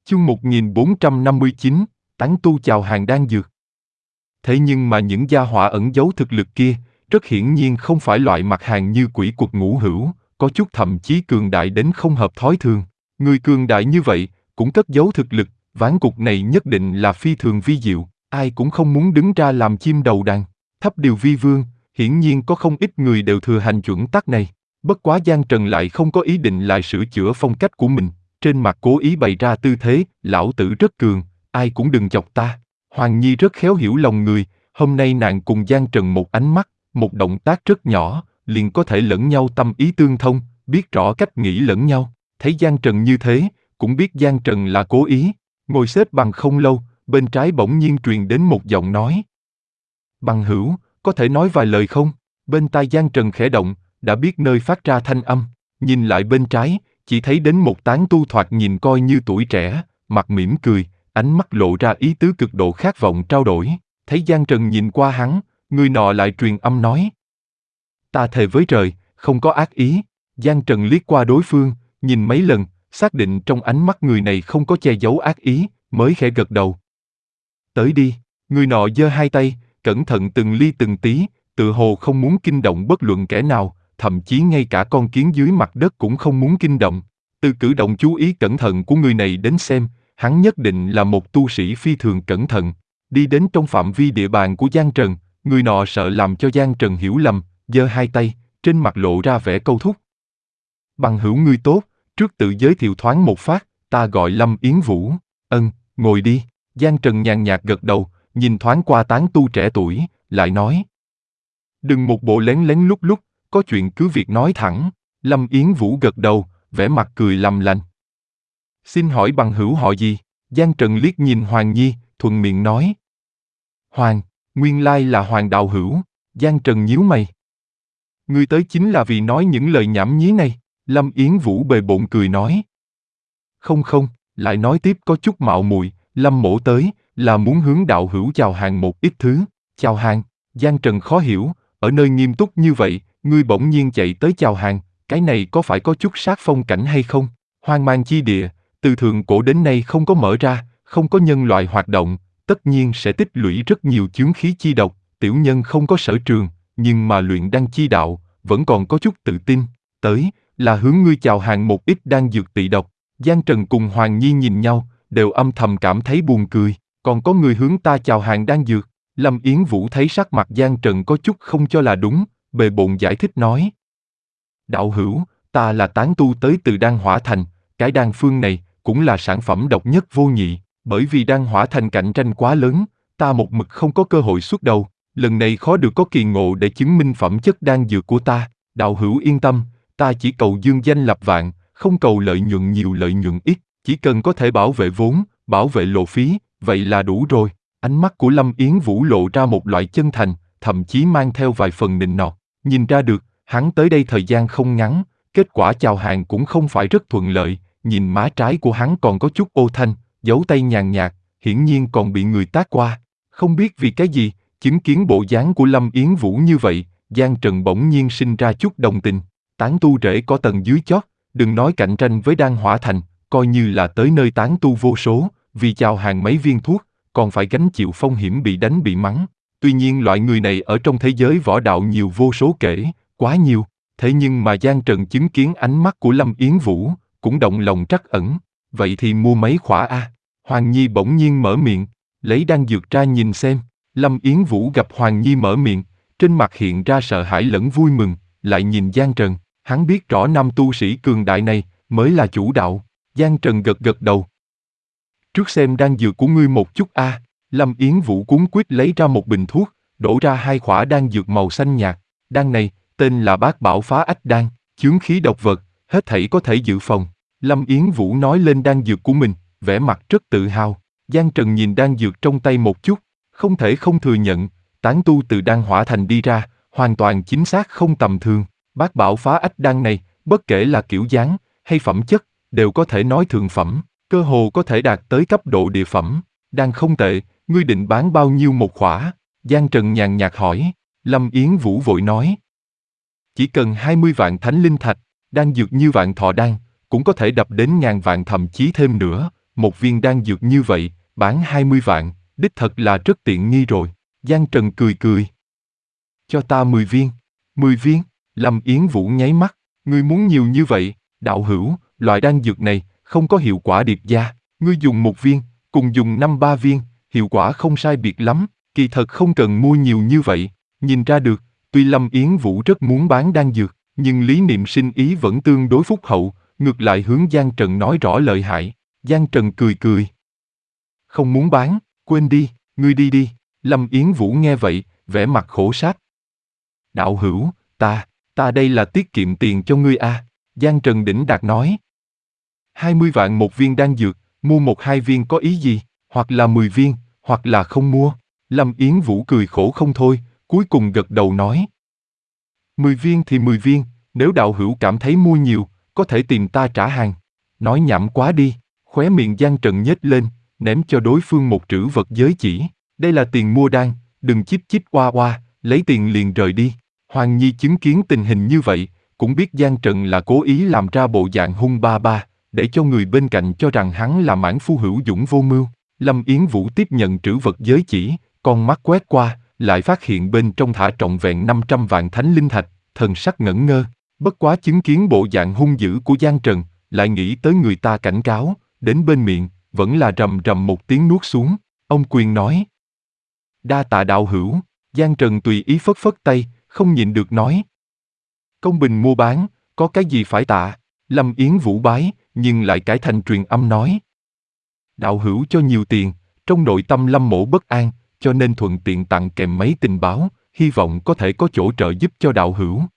Chương 1459, tán tu chào hàng đan dược. Thế nhưng mà những gia hỏa ẩn giấu thực lực kia, rất hiển nhiên không phải loại mặt hàng như quỷ quật ngũ hữu, có chút thậm chí cường đại đến không hợp thói thường. Người cường đại như vậy, cũng cất giấu thực lực, ván cục này nhất định là phi thường vi diệu, ai cũng không muốn đứng ra làm chim đầu đàn. Thấp điều vi vương, hiển nhiên có không ít người đều thừa hành chuẩn tắc này. Bất quá Giang Trần lại không có ý định lại sửa chữa phong cách của mình, trên mặt cố ý bày ra tư thế, lão tử rất cường, ai cũng đừng chọc ta. Hoàng Nhi rất khéo hiểu lòng người, hôm nay nàng cùng Giang Trần một ánh mắt, một động tác rất nhỏ, liền có thể lẫn nhau tâm ý tương thông, biết rõ cách nghĩ lẫn nhau. Thấy Giang Trần như thế, cũng biết Giang Trần là cố ý. Ngồi xếp bằng không lâu, bên trái bỗng nhiên truyền đến một giọng nói. Bằng hữu, có thể nói vài lời không? Bên tai Giang Trần khẽ động, đã biết nơi phát ra thanh âm. Nhìn lại bên trái, chỉ thấy đến một tán tu thoạt nhìn coi như tuổi trẻ, mặt mỉm cười, ánh mắt lộ ra ý tứ cực độ khát vọng trao đổi. Thấy Giang Trần nhìn qua hắn, người nọ lại truyền âm nói. Ta thề với trời, không có ác ý. Giang Trần liếc qua đối phương, nhìn mấy lần, xác định trong ánh mắt người này không có che giấu ác ý, mới khẽ gật đầu. Tới đi, người nọ giơ hai tay, cẩn thận từng ly từng tí, tựa hồ không muốn kinh động bất luận kẻ nào, thậm chí ngay cả con kiến dưới mặt đất cũng không muốn kinh động. Từ cử động chú ý cẩn thận của người này đến xem, hắn nhất định là một tu sĩ phi thường cẩn thận. Đi đến trong phạm vi địa bàn của Giang Trần, người nọ sợ làm cho Giang Trần hiểu lầm, giơ hai tay, trên mặt lộ ra vẻ câu thúc. Bằng hữu ngươi tốt, trước tự giới thiệu thoáng một phát, ta gọi Lâm Yến Vũ. Ngồi đi. Giang Trần nhàn nhạt gật đầu, nhìn thoáng qua tán tu trẻ tuổi, lại nói. Đừng một bộ lén lén lút lút, có chuyện cứ việc nói thẳng. Lâm Yến Vũ gật đầu, vẻ mặt cười làm lành. Xin hỏi bằng hữu họ gì? Giang Trần liếc nhìn Hoàng Nhi, thuận miệng nói. Hoàng, nguyên lai là Hoàng đạo hữu. Giang Trần nhíu mày. Ngươi tới chính là vì nói những lời nhảm nhí này. Lâm Yến Vũ bề bộn cười nói. Không, lại nói tiếp có chút mạo muội. Lâm mỗ tới, là muốn hướng đạo hữu chào hàng một ít thứ. Chào hàng? Giang Trần khó hiểu, ở nơi nghiêm túc như vậy, ngươi bỗng nhiên chạy tới chào hàng, cái này có phải có chút sát phong cảnh hay không? Hoang mang chi địa, từ thượng cổ đến nay không có mở ra, không có nhân loại hoạt động, tất nhiên sẽ tích lũy rất nhiều chướng khí chi độc, tiểu nhân không có sở trường, nhưng mà luyện đan chi đạo, vẫn còn có chút tự tin. Tới, là hướng ngươi chào hàng một ít đan dược tị độc. Giang Trần cùng Hoàng Nhi nhìn nhau, đều âm thầm cảm thấy buồn cười, còn có người hướng ta chào hàng đan dược. Lâm Yến Vũ thấy sắc mặt Giang Trần có chút không cho là đúng, bề bộn giải thích nói. Đạo hữu, ta là tán tu tới từ Đan Hỏa Thành, cái đan phương này cũng là sản phẩm độc nhất vô nhị, bởi vì Đan Hỏa Thành cạnh tranh quá lớn, ta một mực không có cơ hội xuất đầu, lần này khó được có kỳ ngộ để chứng minh phẩm chất đan dược của ta. Đạo hữu yên tâm, ta chỉ cầu dương danh lập vạn, không cầu lợi nhuận nhiều lợi nhuận ít, chỉ cần có thể bảo vệ vốn, bảo vệ lộ phí, vậy là đủ rồi. Ánh mắt của Lâm Yến Vũ lộ ra một loại chân thành, thậm chí mang theo vài phần nịnh nọt. Nhìn ra được, hắn tới đây thời gian không ngắn, kết quả chào hàng cũng không phải rất thuận lợi. Nhìn má trái của hắn còn có chút ô thanh, dấu tay nhàn nhạt, hiển nhiên còn bị người tát qua. Không biết vì cái gì, chứng kiến bộ dáng của Lâm Yến Vũ như vậy, Giang Trần bỗng nhiên sinh ra chút đồng tình. Tán tu rễ có tầng dưới chót, đừng nói cạnh tranh với Đan Hỏa Thành, coi như là tới nơi tán tu vô số, vì chào hàng mấy viên thuốc, còn phải gánh chịu phong hiểm bị đánh bị mắng. Tuy nhiên loại người này ở trong thế giới võ đạo nhiều vô số kể, quá nhiều. Thế nhưng mà Giang Trần chứng kiến ánh mắt của Lâm Yến Vũ, cũng động lòng trắc ẩn. Vậy thì mua mấy khỏa a? Hoàng Nhi bỗng nhiên mở miệng, lấy đan dược ra nhìn xem. Lâm Yến Vũ gặp Hoàng Nhi mở miệng, trên mặt hiện ra sợ hãi lẫn vui mừng, lại nhìn Giang Trần. Hắn biết rõ nam tu sĩ cường đại này mới là chủ đạo. Giang Trần gật gật đầu. Trước xem đan dược của ngươi một chút a. Lâm Yến Vũ cuống quýt lấy ra một bình thuốc, đổ ra hai khỏa đan dược màu xanh nhạt. Đan này tên là Bát Bảo Phá Ách Đan, chướng khí độc vật, hết thảy có thể dự phòng. Lâm Yến Vũ nói lên đan dược của mình, vẻ mặt rất tự hào. Giang Trần nhìn đan dược trong tay một chút, không thể không thừa nhận, tán tu từ Đan Hỏa Thành đi ra, hoàn toàn chính xác không tầm thường. Bát Bảo Phá Ách Đan này, bất kể là kiểu dáng hay phẩm chất, đều có thể nói thượng phẩm, cơ hồ có thể đạt tới cấp độ địa phẩm. Đan không tệ, ngươi định bán bao nhiêu một khỏa? Giang Trần nhàn nhạt hỏi. Lâm Yến Vũ vội nói. Chỉ cần 20 vạn thánh linh thạch, đan dược như Vạn Thọ Đan, cũng có thể đập đến ngàn vạn thậm chí thêm nữa. một viên đan dược như vậy, bán 20 vạn, đích thật là rất tiện nghi rồi. Giang Trần cười cười. Cho ta 10 viên. 10 viên? Lâm Yến Vũ nháy mắt. Ngươi muốn nhiều như vậy? Đạo hữu, loại đan dược này không có hiệu quả điệp gia. Ngươi dùng 1 viên, cùng dùng 5-3 viên, hiệu quả không sai biệt lắm. Kỳ thật không cần mua nhiều như vậy. Nhìn ra được, tuy Lâm Yến Vũ rất muốn bán đan dược, nhưng Lý Niệm Sinh ý vẫn tương đối phúc hậu, ngược lại hướng Giang Trần nói rõ lợi hại. Giang Trần cười cười. Không muốn bán, quên đi, ngươi đi đi. Lâm Yến Vũ nghe vậy, vẻ mặt khổ sát. Đạo hữu, ta đây là tiết kiệm tiền cho ngươi a. Giang Trần đỉnh đạt nói. 20 vạn một viên đan dược, mua 1-2 viên có ý gì, hoặc là 10 viên, hoặc là không mua. Lâm Yến Vũ cười khổ không thôi, cuối cùng gật đầu nói. 10 viên thì 10 viên, nếu đạo hữu cảm thấy mua nhiều, có thể tìm ta trả hàng. Nói nhảm quá đi, khóe miệng Giang Trần nhếch lên, ném cho đối phương một trữ vật giới chỉ. Đây là tiền mua đan, đừng chíp chíp oa oa, lấy tiền liền rời đi. Hoàng Nhi chứng kiến tình hình như vậy, cũng biết Giang Trần là cố ý làm ra bộ dạng hung ba ba, để cho người bên cạnh cho rằng hắn là mãn phu hữu dũng vô mưu. Lâm Yến Vũ tiếp nhận trữ vật giới chỉ, con mắt quét qua, lại phát hiện bên trong thả trọn vẹn 500 vạn thánh linh thạch, thần sắc ngẩn ngơ. Bất quá chứng kiến bộ dạng hung dữ của Giang Trần, lại nghĩ tới người ta cảnh cáo, đến bên miệng, vẫn là rầm rầm một tiếng nuốt xuống. Ông quyền nói. Đa tạ đạo hữu. Giang Trần tùy ý phất phất tay, không nhịn được nói. Công bình mua bán, có cái gì phải tạ. Lâm Yến Vũ bái, nhưng lại cải thành truyền âm nói. Đạo hữu cho nhiều tiền, trong nội tâm Lâm mỗ bất an, cho nên thuận tiện tặng kèm mấy tình báo, hy vọng có thể có chỗ trợ giúp cho đạo hữu.